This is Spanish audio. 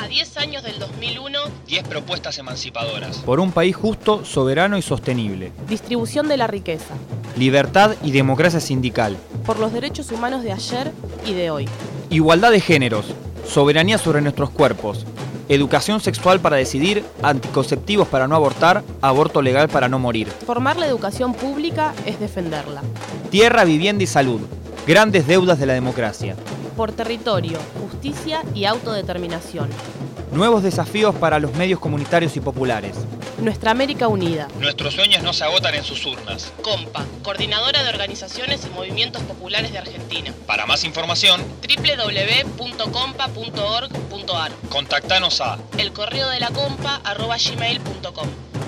A 10 años del 2001, 10 propuestas emancipadoras. Por un país justo, soberano y sostenible. Distribución de la riqueza. Libertad y democracia sindical. Por los derechos humanos de ayer y de hoy. Igualdad de géneros. Soberanía sobre nuestros cuerpos. Educación sexual para decidir, anticonceptivos para no abortar, aborto legal para no morir. Formar la educación pública es defenderla. Tierra, vivienda y salud. Grandes deudas de la democracia. Por territorio, justicia y autodeterminación. Nuevos desafíos para los medios comunitarios y populares. Nuestra América unida. Nuestros sueños no se agotan en sus urnas. COMPA, Coordinadora de Organizaciones y Movimientos Populares de Argentina. Para más información, www.compa.org.ar. contactanos a elcorreoddelacompa@gmail.com.